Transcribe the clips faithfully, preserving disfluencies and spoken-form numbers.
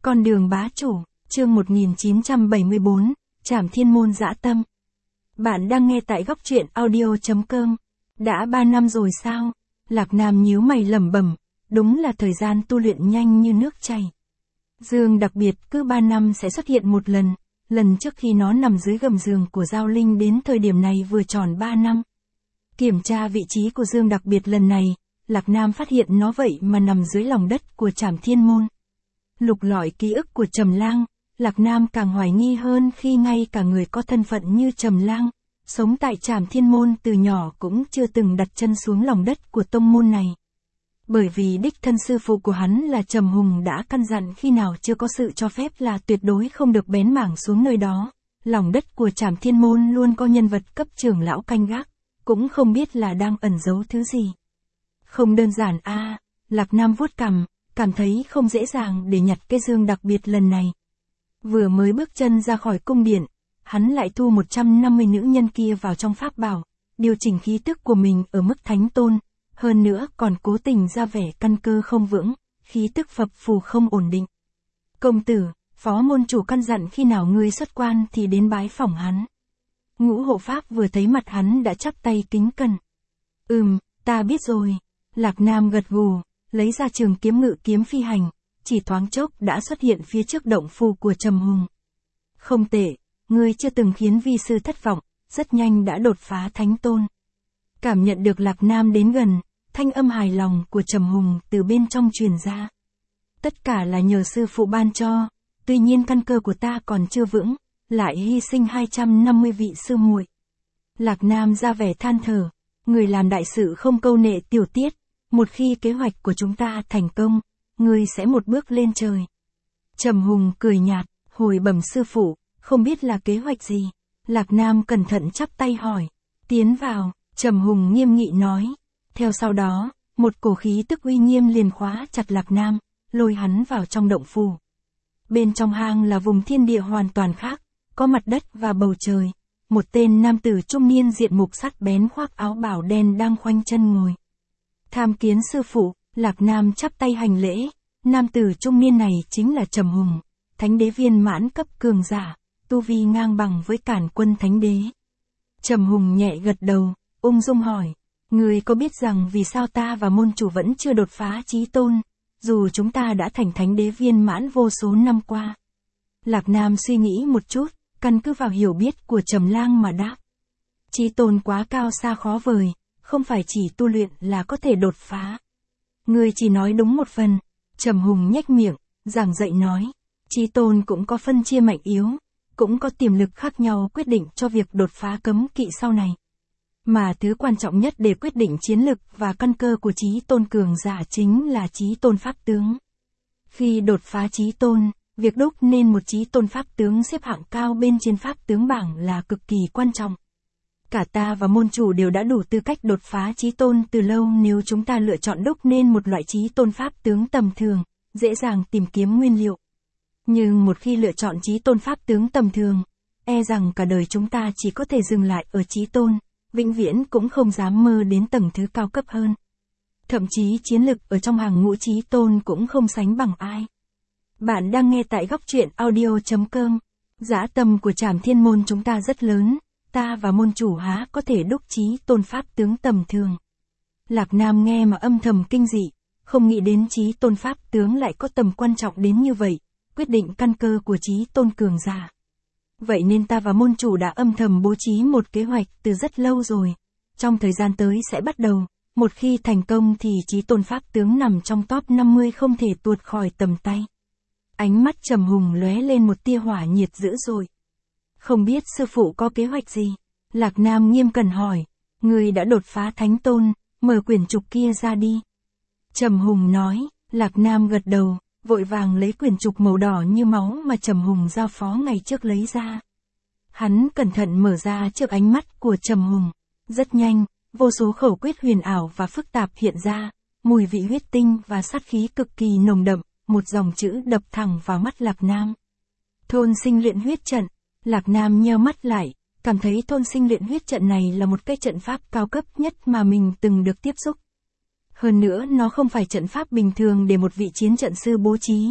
Con đường bá chủ, chương một nghìn chín trăm bảy mươi tư, Trảm Thiên Môn dã tâm. Bạn đang nghe tại góc truyện audio chấm com. Đã ba năm rồi sao? Lạc Nam nhíu mày lẩm bẩm, đúng là thời gian tu luyện nhanh như nước chảy. Dương đặc biệt cứ ba năm sẽ xuất hiện một lần, lần trước khi nó nằm dưới gầm giường của Giao Linh đến thời điểm này vừa tròn ba năm. Kiểm tra vị trí của Dương đặc biệt lần này, Lạc Nam phát hiện nó vậy mà nằm dưới lòng đất của Trảm Thiên Môn. Lục lọi ký ức của Trầm Lang, Lạc Nam càng hoài nghi hơn khi ngay cả người có thân phận như Trầm Lang, sống tại Trảm Thiên Môn từ nhỏ cũng chưa từng đặt chân xuống lòng đất của tông môn này. Bởi vì đích thân sư phụ của hắn là Trầm Hùng đã căn dặn khi nào chưa có sự cho phép là tuyệt đối không được bén mảng xuống nơi đó. Lòng đất của Trảm Thiên Môn luôn có nhân vật cấp trưởng lão canh gác, cũng không biết là đang ẩn giấu thứ gì. Không đơn giản a, à, Lạc Nam vuốt cằm, cảm thấy không dễ dàng để nhặt cái dương đặc biệt lần này. Vừa mới bước chân ra khỏi cung điện, hắn lại thu một trăm năm mươi nữ nhân kia vào trong pháp bảo, điều chỉnh khí tức của mình ở mức thánh tôn, hơn nữa còn cố tình ra vẻ căn cơ không vững, khí tức phập phù không ổn định. Công tử, phó môn chủ căn dặn khi nào ngươi xuất quan thì đến bái phỏng hắn. Ngũ hộ pháp vừa thấy mặt hắn đã chắp tay kính cẩn. Ừm, ta biết rồi. Lạc Nam gật gù, lấy ra trường kiếm ngự kiếm phi hành, chỉ thoáng chốc đã xuất hiện phía trước động phủ của Trầm Hùng. Không tệ, ngươi chưa từng khiến vi sư thất vọng, rất nhanh đã đột phá thánh tôn. Cảm nhận được Lạc Nam đến gần, thanh âm hài lòng của Trầm Hùng từ bên trong truyền ra. Tất cả là nhờ sư phụ ban cho, tuy nhiên căn cơ của ta còn chưa vững, lại hy sinh hai trăm năm mươi vị sư muội. Lạc Nam ra vẻ than thở, người làm đại sự không câu nệ tiểu tiết, một khi kế hoạch của chúng ta thành công, ngươi sẽ một bước lên trời. Trầm Hùng cười nhạt, hồi bẩm sư phụ, không biết là kế hoạch gì. Lạc Nam cẩn thận chắp tay hỏi. Tiến vào, Trầm Hùng nghiêm nghị nói. Theo sau đó, một cổ khí tức uy nghiêm liền khóa chặt Lạc Nam, lôi hắn vào trong động phủ. Bên trong hang là vùng thiên địa hoàn toàn khác, có mặt đất và bầu trời. Một tên nam tử trung niên diện mục sắt bén khoác áo bào đen đang khoanh chân ngồi. Tham kiến sư phụ, Lạc Nam chắp tay hành lễ. Nam tử trung niên này chính là Trầm Hùng, thánh đế viên mãn cấp cường giả, tu vi ngang bằng với Cản Quân thánh đế. Trầm Hùng nhẹ gật đầu, ung dung hỏi, ngươi có biết rằng vì sao ta và môn chủ vẫn chưa đột phá chí tôn, dù chúng ta đã thành thánh đế viên mãn vô số năm qua? Lạc Nam suy nghĩ một chút, căn cứ vào hiểu biết của Trầm Lang mà đáp. Chí tôn quá cao xa khó vời, không phải chỉ tu luyện là có thể đột phá. Ngươi chỉ nói đúng một phần. Trầm Hùng nhếch miệng, giảng dạy nói, chí tôn cũng có phân chia mạnh yếu, cũng có tiềm lực khác nhau quyết định cho việc đột phá cấm kỵ sau này. Mà thứ quan trọng nhất để quyết định chiến lực và căn cơ của chí tôn cường giả chính là chí tôn pháp tướng. Khi đột phá chí tôn, việc đúc nên một chí tôn pháp tướng xếp hạng cao bên trên pháp tướng bảng là cực kỳ quan trọng. Cả ta và môn chủ đều đã đủ tư cách đột phá chí tôn từ lâu nếu chúng ta lựa chọn đúc nên một loại chí tôn pháp tướng tầm thường, dễ dàng tìm kiếm nguyên liệu. Nhưng một khi lựa chọn chí tôn pháp tướng tầm thường, e rằng cả đời chúng ta chỉ có thể dừng lại ở chí tôn, vĩnh viễn cũng không dám mơ đến tầng thứ cao cấp hơn. Thậm chí chiến lực ở trong hàng ngũ chí tôn cũng không sánh bằng ai. Bạn đang nghe tại góc truyện audio chấm com. Dã tâm của Trảm Thiên Môn chúng ta rất lớn. Ta và môn chủ há có thể đúc chí tôn pháp tướng tầm thường. Lạc Nam nghe mà âm thầm kinh dị, không nghĩ đến chí tôn pháp tướng lại có tầm quan trọng đến như vậy, quyết định căn cơ của chí tôn cường giả. Vậy nên ta và môn chủ đã âm thầm bố trí một kế hoạch từ rất lâu rồi. Trong thời gian tới sẽ bắt đầu, một khi thành công thì chí tôn pháp tướng nằm trong top năm mươi không thể tuột khỏi tầm tay. Ánh mắt Trầm Hùng lóe lên một tia hỏa nhiệt dữ dội. Không biết sư phụ có kế hoạch gì? Lạc Nam nghiêm cẩn hỏi. Ngươi đã đột phá thánh tôn, mở quyển trục kia ra đi. Trầm Hùng nói. Lạc Nam gật đầu, vội vàng lấy quyển trục màu đỏ như máu mà Trầm Hùng giao phó ngày trước lấy ra. Hắn cẩn thận mở ra trước ánh mắt của Trầm Hùng. Rất nhanh, vô số khẩu quyết huyền ảo và phức tạp hiện ra, mùi vị huyết tinh và sát khí cực kỳ nồng đậm, một dòng chữ đập thẳng vào mắt Lạc Nam. Thôn sinh luyện huyết trận. Lạc Nam nheo mắt lại, cảm thấy thôn sinh luyện huyết trận này là một cái trận pháp cao cấp nhất mà mình từng được tiếp xúc. Hơn nữa nó không phải trận pháp bình thường để một vị chiến trận sư bố trí,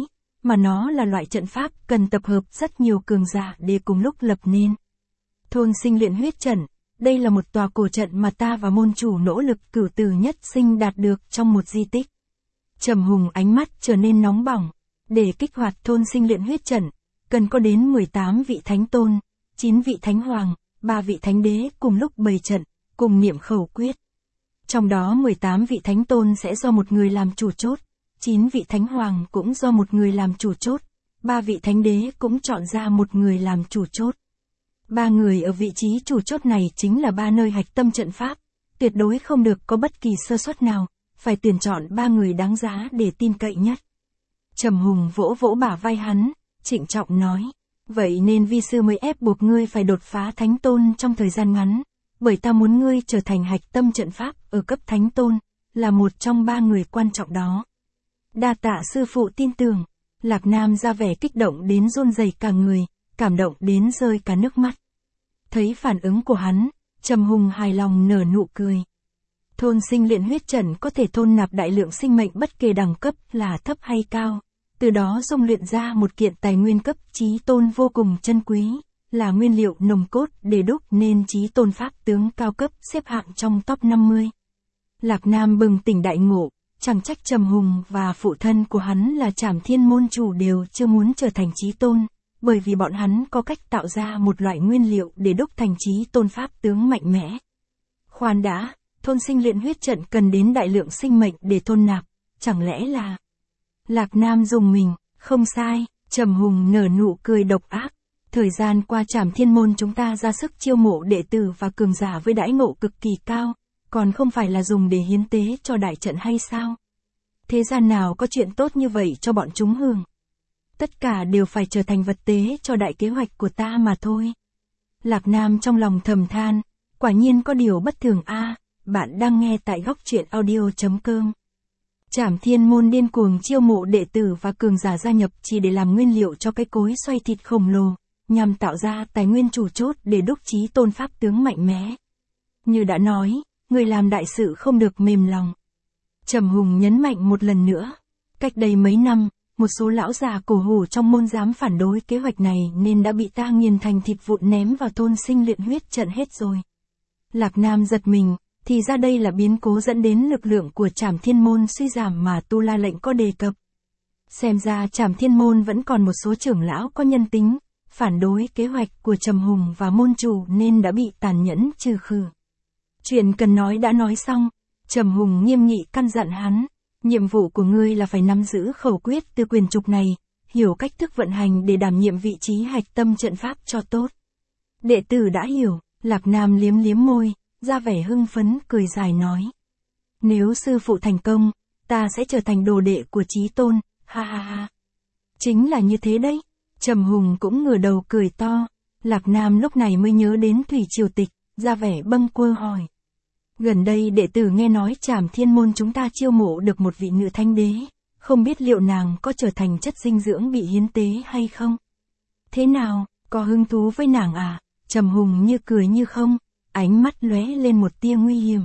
mà nó là loại trận pháp cần tập hợp rất nhiều cường giả để cùng lúc lập nên. Thôn sinh luyện huyết trận, đây là một tòa cổ trận mà ta và môn chủ nỗ lực cửu tử nhất sinh đạt được trong một di tích. Trầm Hùng ánh mắt trở nên nóng bỏng. Để kích hoạt thôn sinh luyện huyết trận, cần có đến mười tám vị thánh tôn, chín vị thánh hoàng, ba vị thánh đế cùng lúc bày trận, cùng niệm khẩu quyết. Trong đó mười tám vị thánh tôn sẽ do một người làm chủ chốt, chín vị thánh hoàng cũng do một người làm chủ chốt, ba vị thánh đế cũng chọn ra một người làm chủ chốt. Ba người ở vị trí chủ chốt này chính là ba nơi hạch tâm trận pháp, tuyệt đối không được có bất kỳ sơ suất nào, phải tuyển chọn ba người đáng giá để tin cậy nhất. Trầm Hùng vỗ vỗ bả vai hắn, trịnh trọng nói, vậy nên vi sư mới ép buộc ngươi phải đột phá thánh tôn trong thời gian ngắn, bởi ta muốn ngươi trở thành hạch tâm trận pháp ở cấp thánh tôn, là một trong ba người quan trọng đó. Đa tạ sư phụ tin tưởng. Lạc Nam ra vẻ kích động đến run rẩy cả người, cảm động đến rơi cả nước mắt. Thấy phản ứng của hắn, Trầm Hùng hài lòng nở nụ cười. Thôn sinh luyện huyết trận có thể thôn nạp đại lượng sinh mệnh bất kể đẳng cấp là thấp hay cao, từ đó dung luyện ra một kiện tài nguyên cấp chí tôn vô cùng chân quý, là nguyên liệu nồng cốt để đúc nên chí tôn pháp tướng cao cấp xếp hạng trong top năm mươi. Lạc Nam bừng tỉnh đại ngộ, chẳng trách Trầm Hùng và phụ thân của hắn là Trảm Thiên môn chủ đều chưa muốn trở thành chí tôn, bởi vì bọn hắn có cách tạo ra một loại nguyên liệu để đúc thành chí tôn pháp tướng mạnh mẽ. Khoan đã, thôn sinh luyện huyết trận cần đến đại lượng sinh mệnh để thôn nạp, chẳng lẽ là... Lạc Nam dùng mình, không sai, Trầm Hùng nở nụ cười độc ác. Thời gian qua Trảm Thiên môn chúng ta ra sức chiêu mộ đệ tử và cường giả với đãi ngộ cực kỳ cao, còn không phải là dùng để hiến tế cho đại trận hay sao? Thế gian nào có chuyện tốt như vậy cho bọn chúng hưởng? Tất cả đều phải trở thành vật tế cho đại kế hoạch của ta mà thôi. Lạc Nam trong lòng thầm than, quả nhiên có điều bất thường a. À, bạn đang nghe tại góc truyện audio chấm com. Trảm Thiên môn điên cuồng chiêu mộ đệ tử và cường giả gia nhập chỉ để làm nguyên liệu cho cái cối xoay thịt khổng lồ, nhằm tạo ra tài nguyên chủ chốt để đúc chí tôn pháp tướng mạnh mẽ. Như đã nói, người làm đại sự không được mềm lòng. Trầm Hùng nhấn mạnh một lần nữa. Cách đây mấy năm, một số lão già cổ hủ trong môn dám phản đối kế hoạch này nên đã bị ta nghiền thành thịt vụn ném vào thôn sinh luyện huyết trận hết rồi. Lạc Nam giật mình, thì ra đây là biến cố dẫn đến lực lượng của Trảm Thiên môn suy giảm mà Tu La lệnh có đề cập. Xem ra Trảm Thiên môn vẫn còn một số trưởng lão có nhân tính, phản đối kế hoạch của Trầm Hùng và môn chủ nên đã bị tàn nhẫn trừ khử. Chuyện cần nói đã nói xong, Trầm Hùng nghiêm nghị căn dặn hắn, nhiệm vụ của ngươi là phải nắm giữ khẩu quyết từ quyền trục này, hiểu cách thức vận hành để đảm nhiệm vị trí hạch tâm trận pháp cho tốt. Đệ tử đã hiểu, Lạc Nam liếm liếm môi, ra vẻ hưng phấn cười dài nói. Nếu sư phụ thành công, ta sẽ trở thành đồ đệ của chí tôn, ha ha ha. Chính là như thế đấy. Trầm Hùng cũng ngửa đầu cười to. Lạc Nam lúc này mới nhớ đến Thủy Triều Tịch, ra vẻ bâng quơ hỏi. Gần đây đệ tử nghe nói Trảm Thiên môn chúng ta chiêu mộ được một vị nữ thánh đế, không biết liệu nàng có trở thành chất dinh dưỡng bị hiến tế hay không? Thế nào, có hứng thú với nàng à? Trầm Hùng như cười như không, ánh mắt lóe lên một tia nguy hiểm.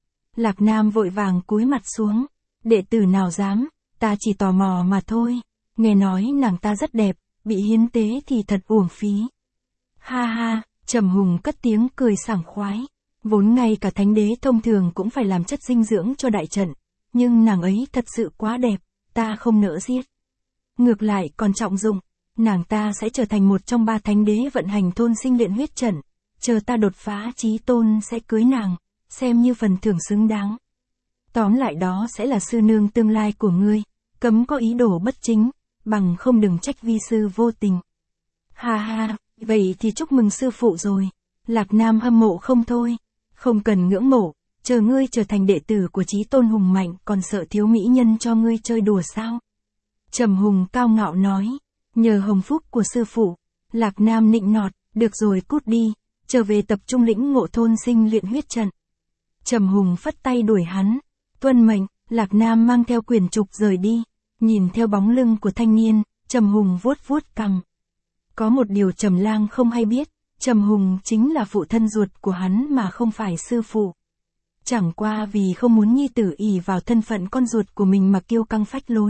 Lạc Nam vội vàng cúi mặt xuống, đệ tử nào dám, ta chỉ tò mò mà thôi, nghe nói nàng ta rất đẹp, bị hiến tế thì thật uổng phí. Ha ha, Trầm Hùng cất tiếng cười sảng khoái. Vốn ngay cả thánh đế thông thường cũng phải làm chất dinh dưỡng cho đại trận, nhưng nàng ấy thật sự quá đẹp, ta không nỡ giết. Ngược lại còn trọng dụng, nàng ta sẽ trở thành một trong ba thánh đế vận hành thôn sinh luyện huyết trận, chờ ta đột phá chí tôn sẽ cưới nàng, xem như phần thưởng xứng đáng. Tóm lại đó sẽ là sư nương tương lai của ngươi, cấm có ý đồ bất chính, bằng không đừng trách vi sư vô tình. Ha ha, vậy thì chúc mừng sư phụ rồi. Lạc Nam hâm mộ không thôi. Không cần ngưỡng mộ, chờ ngươi trở thành đệ tử của chí tôn hùng mạnh còn sợ thiếu mỹ nhân cho ngươi chơi đùa sao? Trầm Hùng cao ngạo nói, nhờ hồng phúc của sư phụ. Lạc Nam nịnh nọt, được rồi cút đi, trở về tập trung lĩnh ngộ thôn sinh luyện huyết trận. Trầm Hùng phất tay đuổi hắn, tuân mệnh. Lạc Nam mang theo quyền trục rời đi, nhìn theo bóng lưng của thanh niên, Trầm Hùng vuốt vuốt cằm. Có một điều Trầm Lang không hay biết, Trầm Hùng chính là phụ thân ruột của hắn mà không phải sư phụ. Chẳng qua vì không muốn nhi tử ỷ vào thân phận con ruột của mình mà kiêu căng phách lối,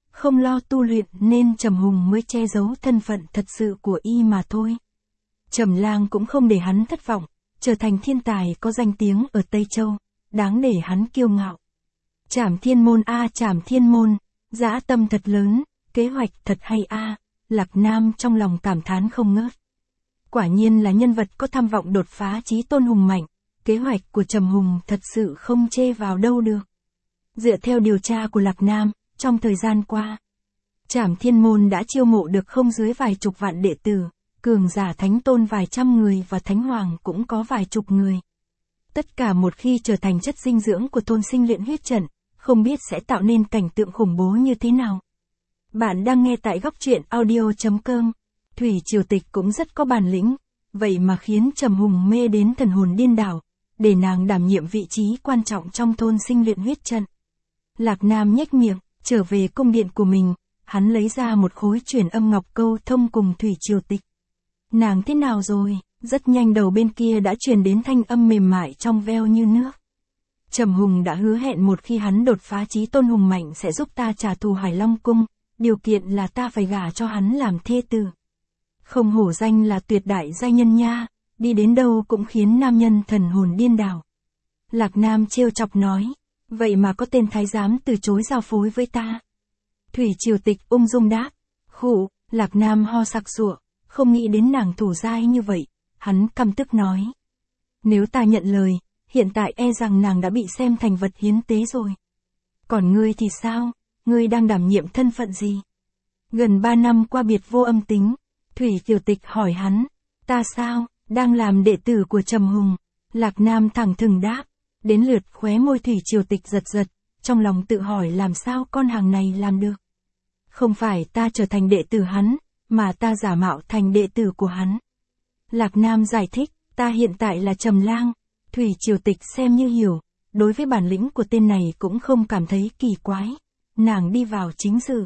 không lo tu luyện nên Trầm Hùng mới che giấu thân phận thật sự của y mà thôi. Trầm Lang cũng không để hắn thất vọng, trở thành thiên tài có danh tiếng ở Tây Châu, đáng để hắn kiêu ngạo. Trảm Thiên Môn a Trảm Thiên Môn, dã tâm thật lớn, kế hoạch thật hay a, Lạc Nam trong lòng cảm thán không ngớt. Quả nhiên là nhân vật có tham vọng đột phá chí tôn hùng mạnh, kế hoạch của Trầm Hùng thật sự không chê vào đâu được. Dựa theo điều tra của Lạc Nam, trong thời gian qua, Trảm Thiên Môn đã chiêu mộ được không dưới vài chục vạn đệ tử, cường giả thánh tôn vài trăm người và thánh hoàng cũng có vài chục người. Tất cả một khi trở thành chất dinh dưỡng của thôn sinh luyện huyết trận, không biết sẽ tạo nên cảnh tượng khủng bố như thế nào. Bạn đang nghe tại góc truyện audio chấm com. Thủy Triều Tịch cũng rất có bản lĩnh, vậy mà khiến Trầm Hùng mê đến thần hồn điên đảo, để nàng đảm nhiệm vị trí quan trọng trong thôn sinh luyện huyết trận. Lạc Nam nhếch miệng, trở về cung điện của mình, hắn lấy ra một khối truyền âm ngọc câu thông cùng Thủy Triều Tịch. Nàng thế nào rồi? Rất nhanh đầu bên kia đã truyền đến thanh âm mềm mại trong veo như nước. Trầm Hùng đã hứa hẹn một khi hắn đột phá chí tôn hùng mạnh sẽ giúp ta trả thù Hải Long Cung, điều kiện là ta phải gả cho hắn làm thê tử. Không hổ danh là tuyệt đại giai nhân nha, đi đến đâu cũng khiến nam nhân thần hồn điên đảo. Lạc Nam trêu chọc nói, vậy mà có tên thái giám từ chối giao phối với ta. Thủy Triều Tịch ung dung đáp, khụ, Lạc Nam ho sặc sụa, không nghĩ đến nàng thủ giai như vậy, hắn căm tức nói. Nếu ta nhận lời, hiện tại e rằng nàng đã bị xem thành vật hiến tế rồi. Còn ngươi thì sao, ngươi đang đảm nhiệm thân phận gì? Gần ba năm qua biệt vô âm tính, Thủy Triều Tịch hỏi hắn, ta sao, đang làm đệ tử của Trầm Hùng. Lạc Nam thẳng thừng đáp, đến lượt khóe môi Thủy Triều Tịch giật giật, trong lòng tự hỏi làm sao con hàng này làm được. Không phải ta trở thành đệ tử hắn, mà ta giả mạo thành đệ tử của hắn. Lạc Nam giải thích, ta hiện tại là Trầm Lang. Thủy Triều Tịch xem như hiểu, đối với bản lĩnh của tên này cũng không cảm thấy kỳ quái. Nàng đi vào chính sự.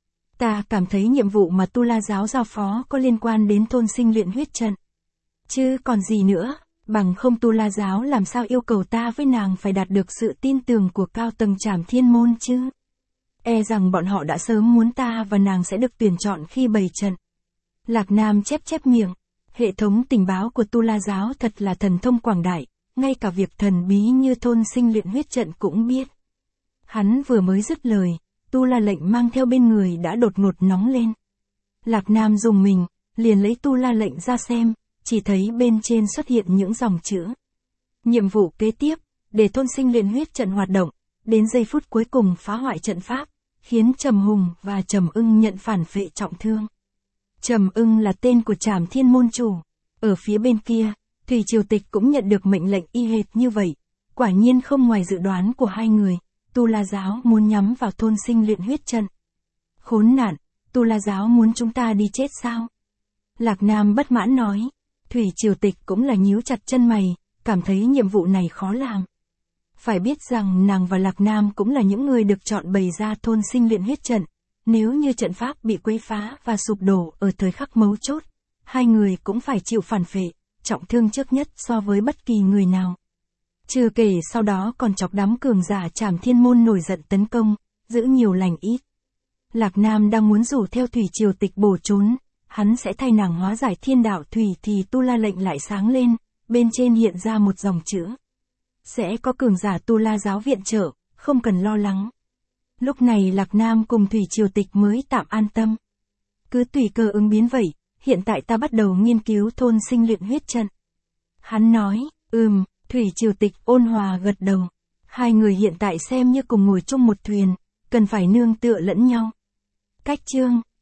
Ta cảm thấy nhiệm vụ mà Tu La Giáo giao phó có liên quan đến thôn sinh luyện huyết trận. Chứ còn gì nữa, bằng không Tu La Giáo làm sao yêu cầu ta với nàng phải đạt được sự tin tưởng của cao tầng Trảm Thiên Môn chứ. E rằng bọn họ đã sớm muốn ta và nàng sẽ được tuyển chọn khi bày trận. Lạc Nam chép chép miệng, hệ thống tình báo của Tu La Giáo thật là thần thông quảng đại, ngay cả việc thần bí như thôn sinh luyện huyết trận cũng biết. Hắn vừa mới dứt lời, Tu La lệnh mang theo bên người đã đột ngột nóng lên. Lạc Nam dùng mình, liền lấy Tu La lệnh ra xem, chỉ thấy bên trên xuất hiện những dòng chữ. Nhiệm vụ kế tiếp, để thôn sinh luyện huyết trận hoạt động, đến giây phút cuối cùng phá hoại trận pháp, khiến Trầm Hùng và Trầm Ưng nhận phản phệ trọng thương. Trầm Ưng là tên của Trảm Thiên Môn chủ. Ở phía bên kia, Thủy Triều Tịch cũng nhận được mệnh lệnh y hệt như vậy. Quả nhiên không ngoài dự đoán của hai người, Tu La Giáo muốn nhắm vào thôn sinh luyện huyết trận. Khốn nạn, Tu La Giáo muốn chúng ta đi chết sao? Lạc Nam bất mãn nói. Thủy Triều Tịch cũng là nhíu chặt chân mày, cảm thấy nhiệm vụ này khó làm. Phải biết rằng nàng và Lạc Nam cũng là những người được chọn bày ra thôn sinh luyện huyết trận. Nếu như trận pháp bị quấy phá và sụp đổ ở thời khắc mấu chốt, hai người cũng phải chịu phản phệ, trọng thương trước nhất so với bất kỳ người nào. Chưa kể sau đó còn chọc đám cường giả Trảm Thiên Môn nổi giận tấn công, giữ nhiều lành ít. Lạc Nam đang muốn rủ theo Thủy Triều Tịch bổ trốn, hắn sẽ thay nàng hóa giải thiên đạo thủy thì Tu La lệnh lại sáng lên, bên trên hiện ra một dòng chữ. Sẽ có cường giả Tu La Giáo viện trợ, không cần lo lắng. Lúc này Lạc Nam cùng Thủy Triều Tịch mới tạm an tâm. Cứ tùy cơ ứng biến vậy, hiện tại ta bắt đầu nghiên cứu thôn sinh luyện huyết trận. Hắn nói, ừm, Thủy Triều Tịch ôn hòa gật đầu. Hai người hiện tại xem như cùng ngồi chung một thuyền, cần phải nương tựa lẫn nhau. Cách chương,